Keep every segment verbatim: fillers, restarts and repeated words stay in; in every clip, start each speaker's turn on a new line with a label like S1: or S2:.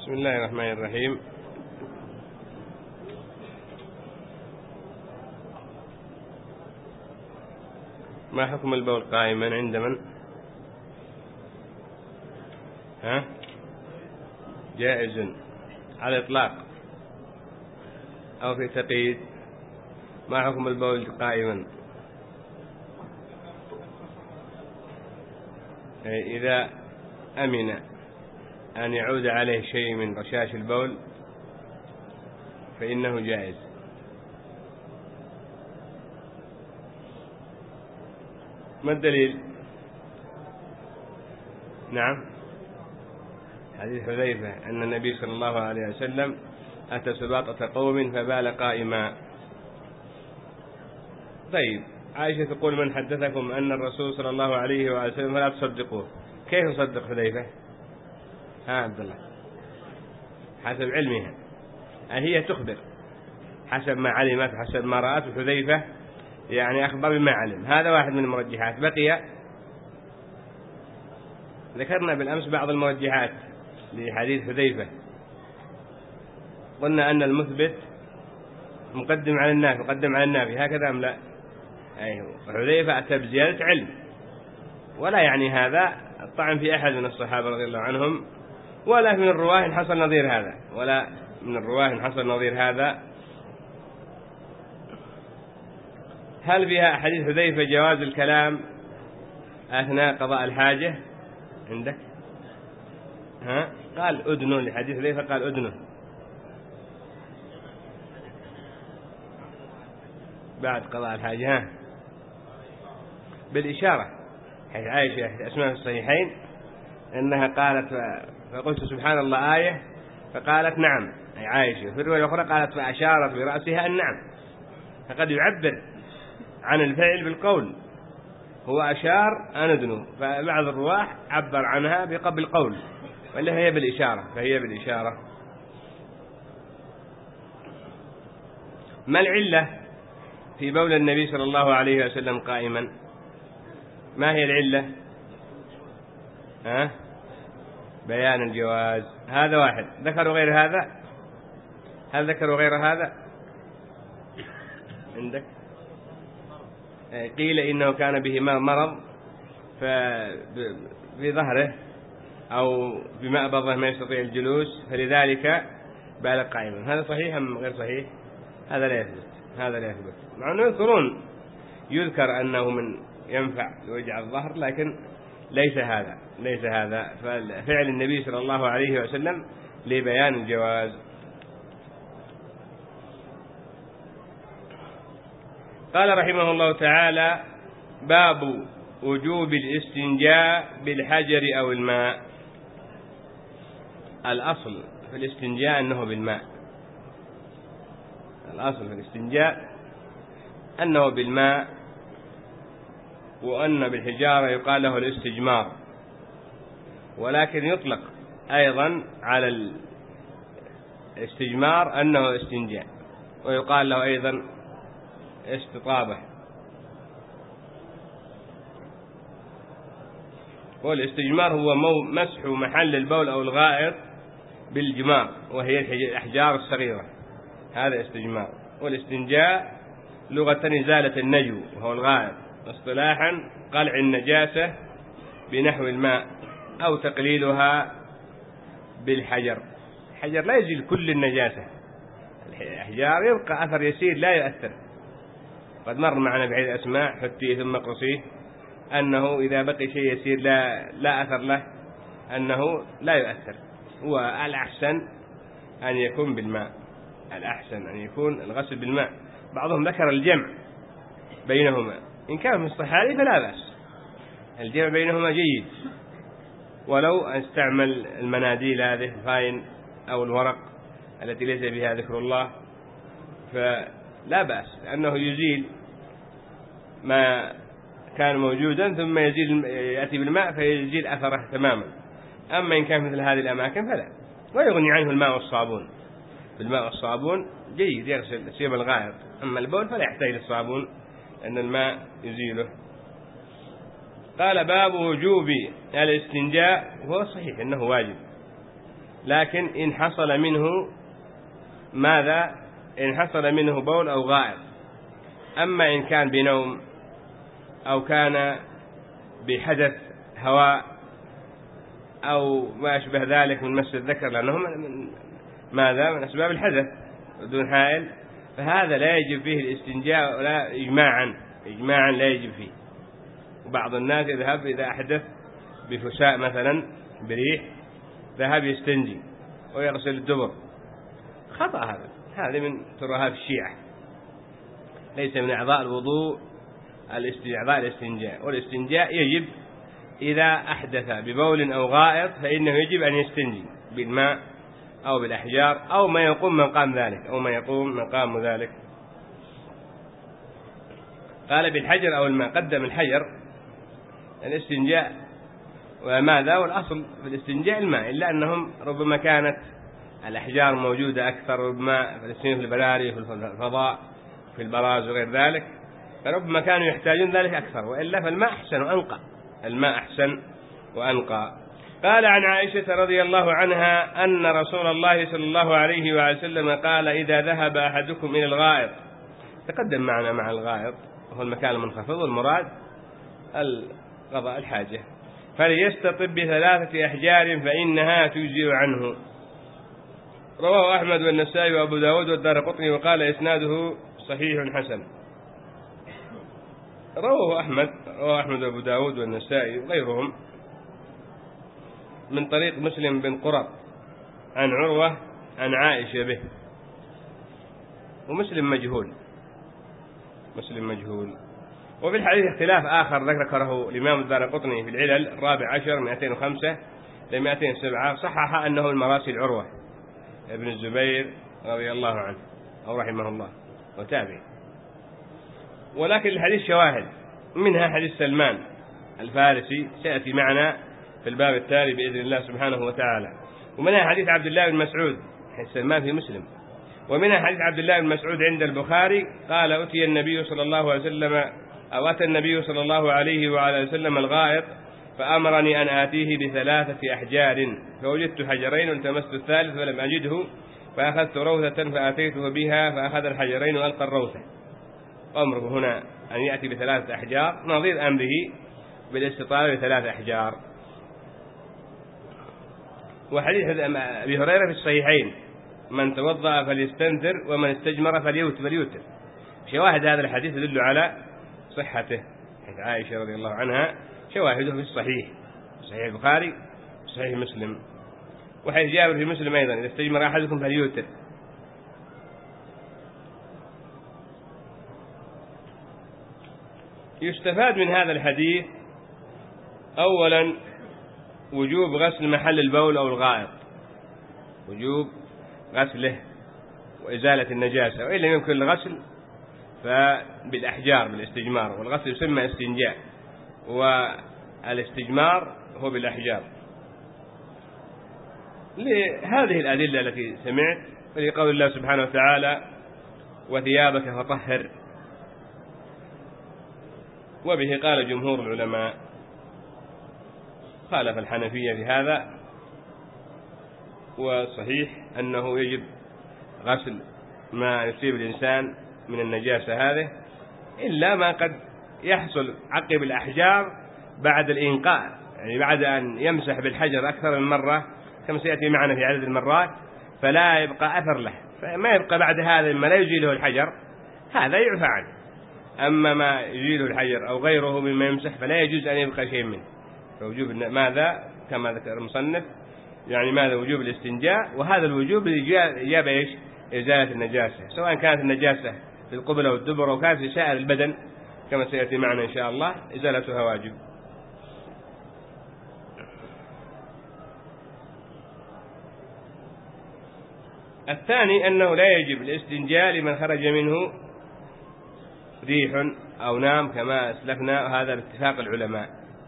S1: بسم الله الرحمن الرحيم. ما حكم البول قائما عند من؟ ها؟ جائز على الإطلاق أو في تقييد؟ ما حكم البول قائما؟ إذا أمن أن يعود عليه شيء من رشاش البول فإنه جائز. ما الدليل؟ نعم، حديث حذيفة أن النبي صلى الله عليه وسلم أتى سباطة قوم فبال قائما. طيب، عائشة تقول: من حدثكم أن الرسول صلى الله عليه وسلم فلا تصدقوه. كيف تصدق حذيفة؟ ها عبد الله، حسب علمها هي تخبر حسب ما علمت، حسب ما رأت. حذيفة يعني أخبر بما علم. هذا واحد من المرجحات. بقي ذكرنا بالأمس بعض المرجحات لحديث حذيفة. قلنا أن المثبت مقدم على النافي، مقدم على النافي، هكذا أم لا؟ أيوه. حذيفة أتى بزيادة علم، ولا يعني هذا الطعن في أحد من الصحابة رضي الله عنهم، ولا من الرواه حصل نظير هذا، ولا من الرواه حصل نظير هذا. هل فيها حديث حذيفة جواز الكلام أثناء قضاء الحاجة عندك؟ ها؟ قال أدنو، لحديث حذيفة قال أدنو بعد قضاء الحاجة. ها؟ بالإشارة، حيث عائشة حيث أسماء في الصحيحين أنها قالت فقلت سبحان الله آية، فقالت نعم أي عائشة. في الرواية الأخرى قالت فأشارت برأسها النعم. فقد يعبر عن الفعل بالقول، هو أشار أن أدنو، فبعض الرواة عبر عنها بقبل قول، ولا هي بالإشارة، فهي بالإشارة. ما العلة في بول النبي صلى الله عليه وسلم قائما؟ ما هي العلة؟ ها؟ بيان الجواز. هذا واحد. ذكروا غير هذا؟ هل ذكروا غير هذا عندك؟ قيل إنه كان به مرض في ظهره أو بمأبضه ما يستطيع الجلوس، فلذلك بال قائما. هذا صحيح أم غير صحيح؟ هذا لا يثبت، هذا لا يثبت. مع أنه يذكرون يذكر أنه من ينفع لوجع الظهر، لكن ليس هذا ليس هذا فعل النبي صلى الله عليه وسلم لبيان الجواز. قال رحمه الله تعالى: باب وجوب الاستنجاء بالحجر أو الماء. الأصل في الاستنجاء أنه بالماء، الأصل في الاستنجاء أنه بالماء، وأن بالحجارة يقال له الاستجمار، ولكن يطلق أيضا على الاستجمار أنه استنجاء، ويقال له أيضا استطابة. والاستجمار هو مسح محل البول أو الغائط بالجمار، وهي الأحجار الصغيرة، هذا استجمار. والاستنجاء لغة إزالة النجو وهو الغائط، اصطلاحا قلع النجاسة بنحو الماء أو تقليلها بالحجر. الحجر لا يزيل كل النجاسة، الأحجار يبقى أثر يسير لا يؤثر. قد مر معنا بعيد أسماء حتى ثم قصيه أنه إذا بقي شيء يسير لا, لا أثر له أنه لا يؤثر. والأحسن أن يكون بالماء، الأحسن أن يكون الغسل بالماء. بعضهم ذكر الجمع بينهما، إن كان في الصحاري فلا بأس، الجمع بينهما جيد، ولو استعمل المناديل هذه الفاين أو الورق التي ليس بها ذكر الله فلا بأس، لأنه يزيل ما كان موجودا ثم يزيل يأتي بالماء فيزيل أثره تماما. أما إن كان مثل هذه الأماكن فلا، ويغني عنه الماء والصابون. بالماء والصابون جيد يغسل سيب الغائط، أما البول فلا يحتاج للصابون أن الماء يزيله. قال: باب وجوب الاستنجاء. وهو صحيح أنه واجب، لكن إن حصل منه ماذا؟ إن حصل منه بول أو غائط. أما إن كان بنوم أو كان بحدث هواء أو ما أشبه ذلك من مس الذكر، لأنه من ماذا؟ من أسباب الحدث بدون حائل، فهذا لا يجب فيه الاستنجاء ولا إجماعا إجماعا لا يجب فيه. وبعض الناس يذهب إذا أحدث بفساء مثلا بريح ذهب يستنجي ويغسل الدبر، خطأ هذا، هذا من ترهات الشيعة، ليس من أعضاء الوضوء الاستعضاء الاستنجاء. والاستنجاء يجب إذا أحدث ببول أو غائط فإنه يجب أن يستنجي بالماء أو بالأحجار أو ما يقوم مقام ذلك أو ما يقوم مقام ذلك. قال بالحجر أو الماء، قدم الحجر الاستنجاء وماذا، والأصل في الاستنجاء الماء، إلا أنهم ربما كانت الأحجار موجودة أكثر، ربما في البراري في الفضاء في البراز وغير ذلك، فربما كانوا يحتاجون ذلك أكثر، وإلا فالماء أحسن وأنقى، الماء أحسن وأنقى. قال عن عائشة رضي الله عنها أن رسول الله صلى الله عليه وسلم قال إذا ذهب أحدكم إلى الغائط، تقدم معنا مع الغائط وهو المكان المنخفض، والمراد قضاء الحاجة، فليستطب بثلاثة أحجار فإنها تجزئ عنه. رواه أحمد والنسائي وأبو داود والدارقطني وقال إسناده صحيح حسن. رواه أحمد رواه أحمد وأبو داود والنسائي وغيرهم من طريق مسلم بن قرط عن عروة عن عائشة به، ومسلم مجهول مسلم مجهول. وفي الحديث اختلاف آخر ذكره الإمام الدارقطني في العلل الرابع عشر مئتين وخمسة لمئتين وسبعة، صحح أنه المراسل عروة ابن الزبير رضي الله عنه أو رحمه الله وتابع. ولكن الحديث شواهد، منها حديث سلمان الفارسي سيأتي معنا في الباب التالي بإذن الله سبحانه وتعالى، ومنها حديث عبد الله بن مسعود، حديث سلمان في مسلم، ومنها حديث عبد الله بن مسعود عند البخاري قال أتي النبي صلى الله عليه وسلم أو أتى النبي صلى الله عليه وعلى وسلم الغائط فأمرني أن آتيه بثلاثة أحجار فوجدت حجرين والتمست الثالث فلم أجده فأخذت روثة فأتيته بها فأخذ الحجرين وألقى الروثة. أمره هنا أن يأتي بثلاثة أحجار نظير أمره بالاستطالة بثلاثة أحجار. وحديث أبي هريرة في الصحيحين من توضأ فليستنثر ومن استجمر فليوتر. شواهد هذا الحديث يدل على صحته، حيث عائشة رضي الله عنها شواهده في الصحيح، صحيح البخاري صحيح مسلم، وحيث جابر في مسلم أيضا إذا استجمر أحدكم فليوتر. يستفاد من هذا الحديث أولا وجوب غسل محل البول أو الغائط، وجوب غسله وإزالة النجاسة، وإن لم يمكن الغسل فبالأحجار بالاستجمار، والغسل يسمى استنجاء والاستجمار هو بالأحجار. لهذه الأدلة التي سمعت ولقول الله سبحانه وتعالى وثيابك فطهر، وبه قال جمهور العلماء، خالف الحنفية في هذا، وصحيح أنه يجب غسل ما يصيب الإنسان من النجاسة هذه، إلا ما قد يحصل عقب الأحجار بعد الإنقاء، يعني بعد أن يمسح بالحجر أكثر من مرة كما سيأتي معنا في عدد المرات فلا يبقى أثر له، فما يبقى بعد هذا ما لا يزيله الحجر هذا يعفى عنه. أما ما يزيله الحجر أو غيره مما يمسح فلا يجوز أن يبقى شيء منه. فوجوب ماذا كما ذكر المصنف، يعني ماذا وجوب الاستنجاء، وهذا الوجوب إجابة إيش؟ إزالة النجاسة، سواء كانت النجاسة في القبلة والدبر أو كانت في سائر البدن كما سيأتي معنا إن شاء الله إزالتها واجب. الثاني أنه لا يجب الاستنجاء لمن خرج منه ريح أو نام كما أسلفنا، وهذا باتفاق العلماء.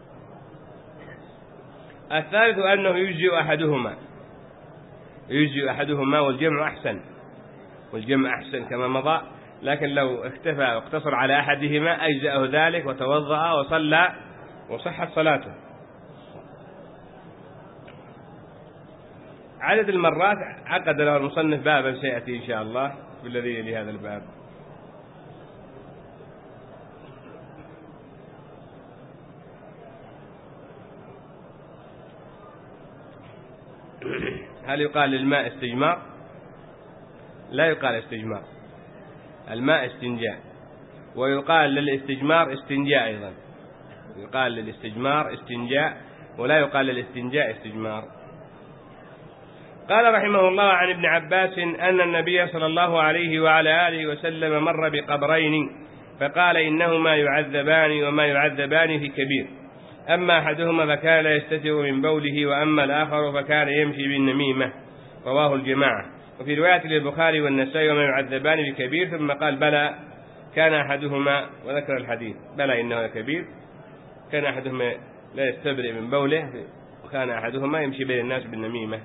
S1: الثالث أنه يجزئ أحدهما يجزئ أحدهما والجمع أحسن والجمع أحسن كما مضى، لكن لو اكتفى واقتصر على أحدهما أجزأه ذلك وتوضأ وصلى وصحت صلاته. عدد المرات عقد له المصنف بابا سيأتي إن شاء الله بالذي يلي هذا الباب. هل يقال للماء استجمار؟ لا يقال استجمار، الماء استنجاء، ويقال للاستجمار استنجاء أيضا، يقال للاستجمار استنجاء ولا يقال للاستنجاء استجمار. قال رحمه الله عن ابن عباس أن النبي صلى الله عليه وعلى آله وسلم مر بقبرين فقال إنهما يعذبان وما يعذبان في كبير، أما أحدهما فكان لا يستتر من بوله وأما الآخر فكان يمشي بالنميمة، رواه الجماعة. وفي رواية للبخاري والنسائي وما يعذبان في كبير، ثم قال بلى كان أحدهما وذكر الحديث، بلى إنه كبير، كان أحدهما لا يستبرئ من بوله وكان أحدهما يمشي بين الناس بالنميمة.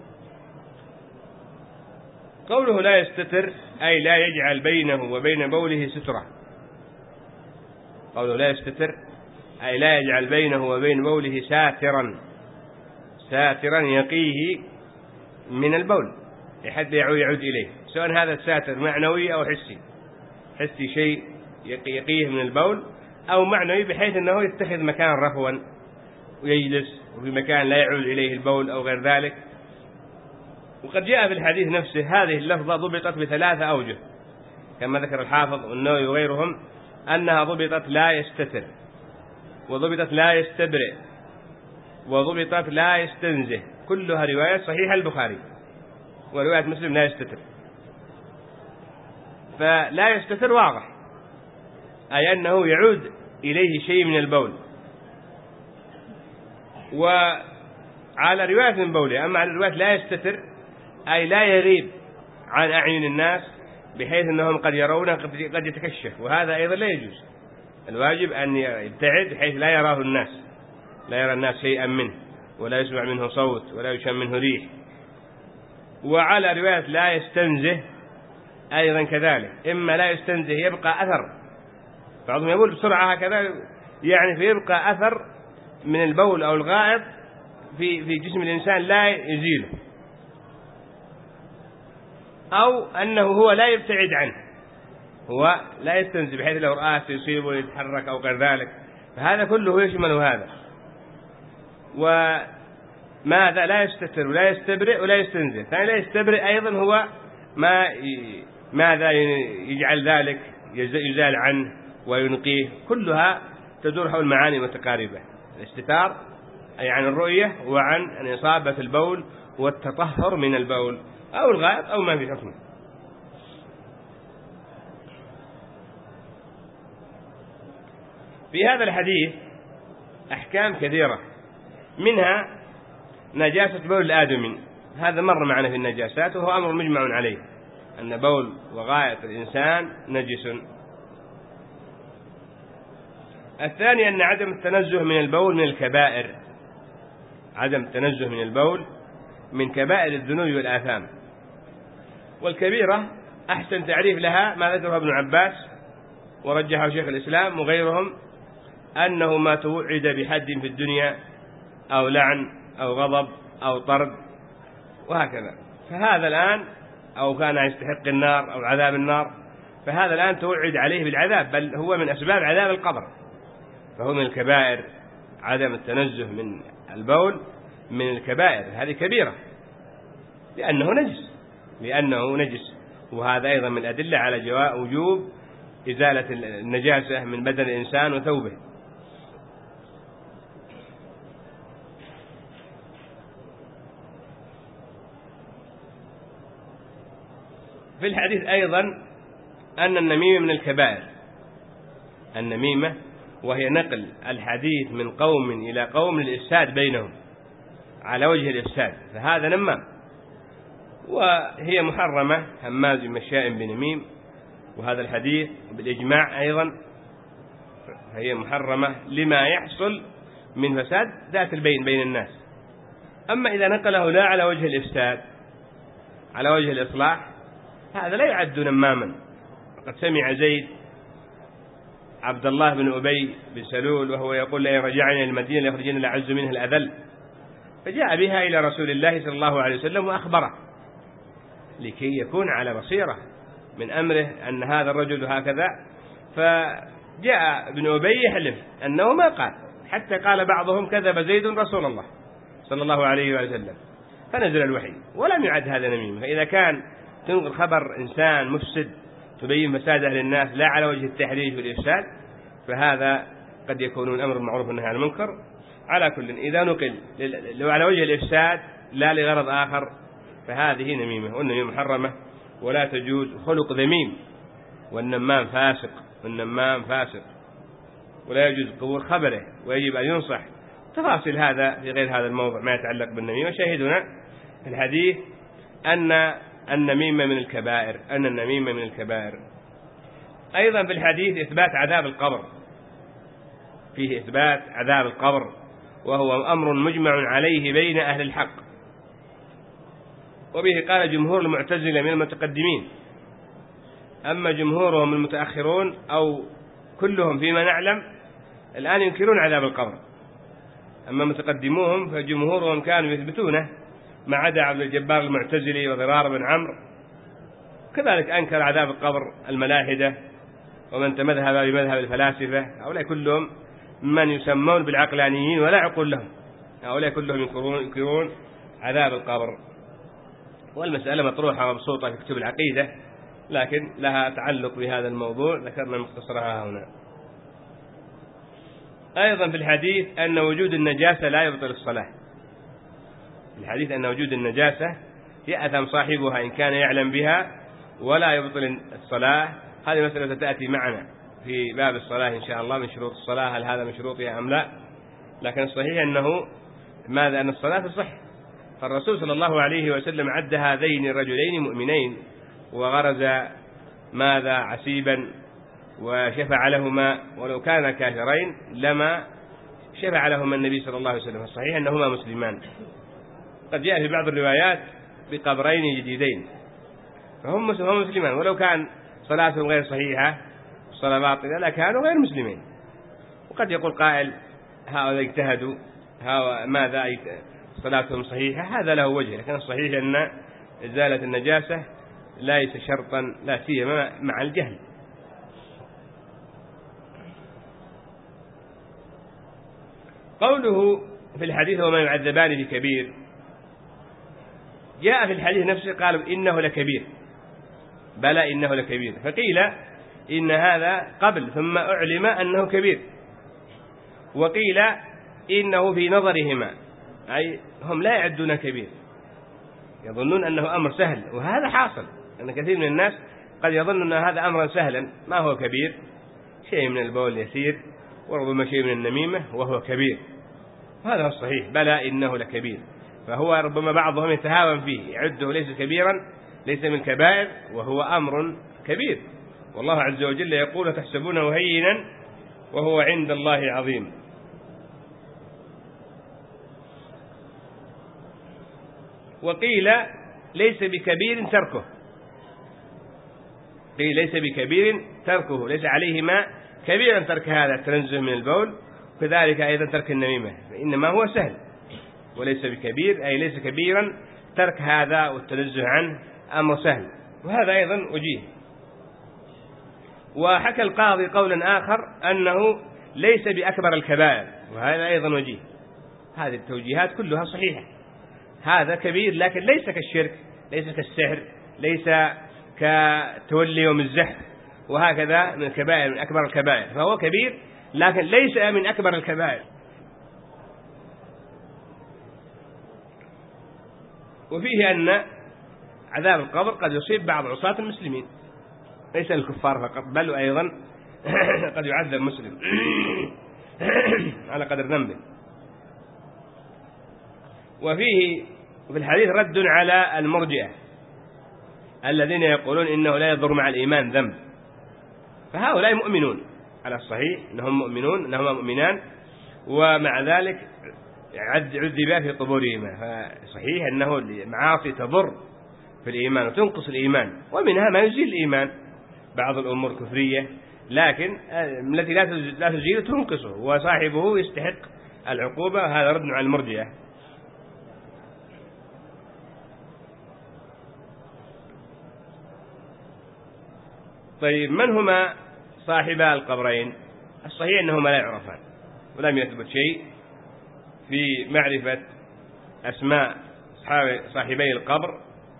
S1: قوله لا يستتر أي لا يجعل بينه وبين بوله سترة، قوله لا يستتر أي لا يجعل بينه وبين بوله ساترا، ساترا يقيه من البول لحد يعود إليه، سواء هذا الساتر معنوي أو حسي، حسي شيء يقيه من البول، أو معنوي بحيث أنه يتخذ مكان رفوا ويجلس وفي مكان لا يعود إليه البول أو غير ذلك. وقد جاء في الحديث نفسه هذه اللفظة ضبطت بثلاثة أوجه كما ذكر الحافظ والنووي وغيرهم، أنها ضبطت لا يستتر، وضبطت لا يستبرئ، وضبطت لا يستنزه، كلها روايات صحيحة البخاري، ورواية مسلم لا يستتر. فلا يستتر واضح أي أنه يعود إليه شيء من البول، وعلى رواية من بوله. أما على رواية لا يستتر أي لا يغيب عن أعين الناس بحيث أنهم قد يرونه قد يتكشف، وهذا أيضا لا يجوز، الواجب أن يبتعد بحيث لا يراه الناس، لا يرى الناس شيئا منه ولا يسمع منه صوت ولا يشم منه ريح. وعلى رواية لا يستنزه أيضا كذلك، إما لا يستنزه يبقى أثر، بعضهم يقول بسرعة هكذا يعني فيبقى أثر من البول أو الغائط في في جسم الإنسان لا يزيله، أو أنه هو لا يبتعد عنه، هو لا يستنزه بحيث لو رآه يصيبه ويتحرك أو غير ذلك، فهذا كله يشمل هذا. وماذا لا يستتر ولا يستبرئ ولا يستنزه، ثاني لا يستبرئ أيضا هو ما ماذا يجعل ذلك يزال عنه وينقيه، كلها تدور حول معاني متقاربة، الاستتار أي عن الرؤية وعن أن إصابة البول والتطهر من البول أو الغائط أو ما في حكمه. في هذا الحديث أحكام كثيرة، منها نجاسة بول الآدمي، هذا مر معنا في النجاسات وهو أمر مجمع عليه أن بول وغائط الإنسان نجس. الثاني أن عدم التنزه من البول من الكبائر، عدم التنزه من البول من كبائر الذنوب والآثام. والكبيرة أحسن تعريف لها ما ذكره ابن عباس ورجحه شيخ الإسلام وغيرهم، أنه ما توعد بحد في الدنيا أو لعن أو غضب أو طرد وهكذا، فهذا الآن أو كان يستحق النار أو عذاب النار، فهذا الآن توعد عليه بالعذاب، بل هو من أسباب عذاب القبر، فهو من الكبائر. عدم التنزه من البول من الكبائر، هذه كبيرة لأنه نجس، لأنه نجس وهذا أيضا من الأدلة على جواز وجوب إزالة النجاسة من بدن الإنسان وثوبه. في الحديث أيضا أن النميمة من الكبائر، النميمة وهي نقل الحديث من قوم إلى قوم للإفساد بينهم على وجه الإفساد، فهذا نمام، وهي محرمة هماز مشاء بنميم، وهذا الحديث بالإجماع أيضا فهي محرمة لما يحصل من فساد ذات البين بين الناس. أما إذا نقله لا على وجه الإفساد على وجه الإصلاح هذا لا يعد نماما. وقد سمع زيد عبد الله بن أبي بن سلول وهو يقول لئن رجعنا إلى المدينة ليخرجن الأعز منها الأذل، فجاء بها إلى رسول الله صلى الله عليه وسلم وأخبره لكي يكون على بصيرة من أمره أن هذا الرجل هكذا. فجاء ابن أبي يحلف أنه ما قال، حتى قال بعضهم كذب زيد رسول الله صلى الله عليه وسلم، فنزل الوحي ولم يعد هذا نميمة. فإذا كان تنقل خبر إنسان مفسد تبين فساد أهل الناس لا على وجه التحريج والإفساد، فهذا قد يكون من أمر المعروف والنهي عن المنكر. على كل، إذا نقل لو على وجه الإفساد لا لغرض آخر فهذه نميمة، والنميمة محرمة ولا تجوز، خلق ذميم، والنمام فاسق، والنمام فاسق ولا يجوز قبول خبره ويجب أن ينصح. تفاصيل هذا في غير هذا الموضوع ما يتعلق بالنميمة. شاهدنا في الحديث أن النميمة من الكبائر، أن النميمة من الكبائر. أيضا في الحديث إثبات عذاب القبر، فيه إثبات عذاب القبر، وهو أمر مجمع عليه بين أهل الحق، وبه قال جمهور المعتزلة من المتقدمين. أما جمهورهم المتأخرون أو كلهم فيما نعلم الآن ينكرون عذاب القبر، أما متقدموهم فجمهورهم كانوا يثبتونه، ما عدا عبد الجبار المعتزلي وضرار بن عمرو، كذلك أنكر عذاب القبر الملاحدة ومن تمذهب بمذهب الفلاسفة. هؤلاء كلهم من يسمون بالعقلانيين ولا عقول لهم، هؤلاء كلهم ينكرون, ينكرون عذاب القبر. والمسألة مطروحة ومبسوطة في كتب العقيدة، لكن لها تعلق بهذا الموضوع ذكرنا مختصرها هنا. أيضا في الحديث أن وجود النجاسة لا يبطل الصلاة، في الحديث أن وجود النجاسة يأثم صاحبها إن كان يعلم بها ولا يبطل الصلاة. هذه مسألة تأتي معنا في باب الصلاة إن شاء الله، من شروط الصلاة هل هذا من شروطها أم لا، لكن الصحيح أنه ماذا أن الصلاة تصح. فالرسول صلى الله عليه وسلم عد هذين الرجلين مؤمنين وغرز ماذا عسيبا وشفع لهما، ولو كان كافرين لما شفع لهما النبي صلى الله عليه وسلم. الصحيح أنهما مسلمان. قد جاء في بعض الروايات بقبرين جديدين، فهم مسلمان، ولو كان صلاتهم غير صحيحة صلاة باطلة لا كانوا غير مسلمين. وقد يقول قائل هؤلاء اجتهدوا ماذا صلاتهم صحيحة، هذا له وجه، لكن الصحيح أن إزالة النجاسة ليس شرطا لا سيما مع الجهل. قوله في الحديث وما يعذبان في كبير، جاء في الحديث نفسه قالوا إنه لكبير، بلى إنه لكبير، فقيل إن هذا قبل ثم أعلم أنه كبير، وقيل إنه في نظرهما، أي هم لا يعدون كبير، يظنون أنه أمر سهل، وهذا حاصل أن كثير من الناس قد يظن أن هذا أمرا سهلا، ما هو كبير، شيء من البول يسير، وربما شيء من النميمة وهو كبير. هذا الصحيح، بلى إنه لكبير، فهو ربما بعضهم يتهاون فيه يعده ليس كبيرا، ليس من كبائر، وهو أمر كبير. والله عز وجل يقول تحسبونه هينا وهو عند الله عظيم. وقيل ليس بكبير تركه، قيل ليس بكبير تركه، ليس عليه ما كبيرا ترك هذا التنزه من البول، كذلك أيضا ترك النميمة، إنما هو سهل، وليس بكبير أي ليس كبيرا ترك هذا والتنزه عنه أمر سهل، وهذا أيضا وجيه. وحكى القاضي قولا آخر أنه ليس بأكبر الكبائر، وهذا أيضا وجيه. هذه التوجيهات كلها صحيحة، هذا كبير لكن ليس كالشرك، ليس كالسحر، ليس كتولي يوم الزحف، وهكذا من الكبائر، من أكبر الكبائر، فهو كبير لكن ليس من أكبر الكبائر. وفيه أن عذاب القبر قد يصيب بعض عصاة المسلمين، ليس الكفار فقط، بل أيضا قد يعذب مسلم على قدر ذنبه. وفيه في الحديث رد على المرجئة الذين يقولون إنه لا يضر مع الإيمان ذنب، فهؤلاء مؤمنون على الصحيح، إنهم مؤمنون، إنهم مؤمنان، ومع ذلك عذبا في قبورهما. فصحيح أنه المعاصي تضر في الإيمان وتنقص الإيمان، ومنها ما يزيل الإيمان، بعض الأمور كفرية، لكن التي لا تزيل تنقصه، وصاحبه يستحق العقوبة. هذا رد على المرجئة. طيب من هما صاحبا القبرين؟ الصحيح أنهما لا يعرفان، ولم يثبت شيء في معرفة أسماء صاحبي القبر.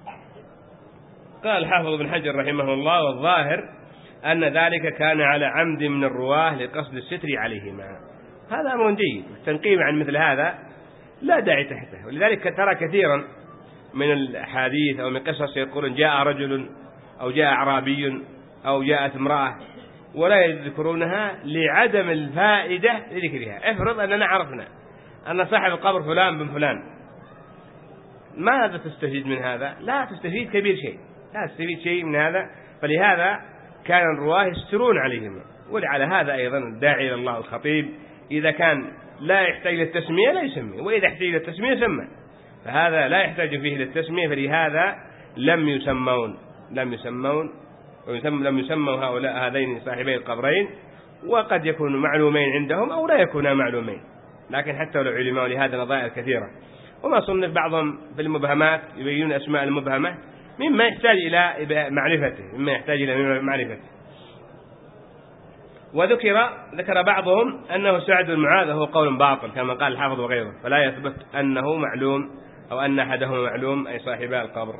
S1: قال الحافظ ابن حجر رحمه الله: والظاهر أن ذلك كان على عمد من الرواه لقصد الستر عليهما. هذا أمر جيد، التنقيب عن مثل هذا لا داعي تحته. ولذلك ترى كثيرا من الأحاديث أو من قصص يقولون جاء رجل أو جاء أعرابي أو جاءت امرأة ولا يذكرونها لعدم الفائدة لذكرها. افرض أننا عرفنا أن صاحب القبر فلان بن فلان، ماذا تستفيد من هذا؟ لا تستفيد كبير شيء، لا تستفيد شيء من هذا. فلهذا كان الرواه يسترون عليهم. ولعلى هذا أيضا الداعي إلى الله الخطيب إذا كان لا يحتاج للتسمية لا يسمي، وإذا احتاج للتسمية سمى، فهذا لا يحتاج فيه للتسمية، فلهذا لم يسمون لم يسمون لم يسموا هؤلاء هذين صاحبي القبرين. وقد يكونوا معلومين عندهم أو لا يكونا معلومين، لكن حتى لو علموا لهذا نظائر كثيرة. وما صنف بعضهم في المبهمات يبينون أسماء المبهمة مما يحتاج إلى معرفته مما يحتاج إلى معرفته. وذكر ذكر بعضهم أنه سعد بن معاذ هو قول باطل كما قال الحافظ وغيره، فلا يثبت أنه معلوم أو أن أحدهم معلوم أي صاحبا القبر.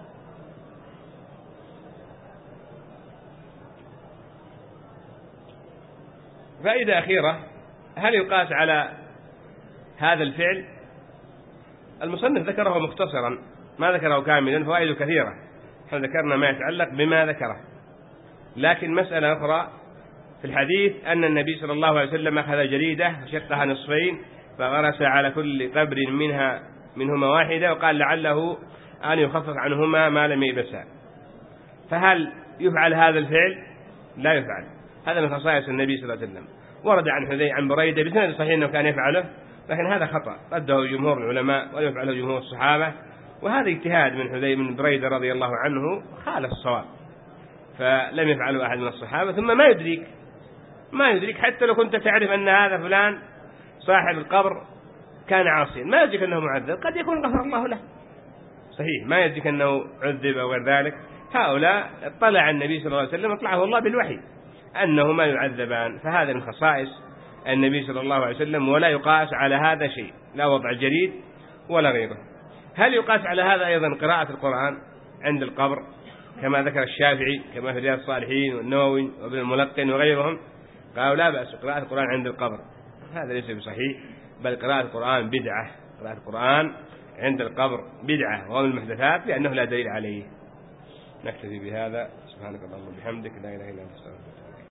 S1: فائدة أخيرة: هل يقاس على هذا الفعل؟ المصنف ذكره مختصرا ما ذكره كاملا، فوائد كثيرة، احنا ذكرنا ما يتعلق بما ذكره. لكن مسألة أخرى في الحديث أن النبي صلى الله عليه وسلم أخذ جريدة وشقها نصفين فغرس على كل قبر منها منهما واحدة، وقال لعله أن يخفف عنهما ما لم يبسا. فهل يفعل هذا الفعل؟ لا يفعل، هذا من خصائص النبي صلى الله عليه وسلم. ورد عن حذي عن بريدة بسند صحيح أنه كان يفعله، لكن هذا خطأ رده جمهور العلماء ولم يفعله جمهور الصحابة، وهذا اجتهاد من حذي من بريدة رضي الله عنه خالف الصواب، فلم يفعله أحد من الصحابة. ثم ما يدريك ما يدريك حتى لو كنت تعرف أن هذا فلان صاحب القبر كان عاصيا، ما يدريك أنه معذب، قد يكون غفر الله له، صحيح ما يدريك أنه عذب أو غير ذلك. هؤلاء اطلع النبي صلى الله عليه وسلم اطلعه الله بالوحي أنه ما يعذبان، فهذا من خصائص النبي صلى الله عليه وسلم، ولا يقاس على هذا شيء، لا وضع الجريد ولا غيره. هل يقاس على هذا أيضا قراءة القرآن عند القبر كما ذكر الشافعي كما في رياض الصالحين والنووي وابن الملقن وغيرهم؟ قالوا لا بأس قراءة القرآن عند القبر، هذا ليس بصحيح، بل قراءة القرآن بدعة، قراءة القرآن عند القبر بدعة وهو من المحدثات لأنه لا دليل عليه. نكتفي بهذا، سبحانك اللهم وبحمدك، لا إله إلا أنت، استغفرك.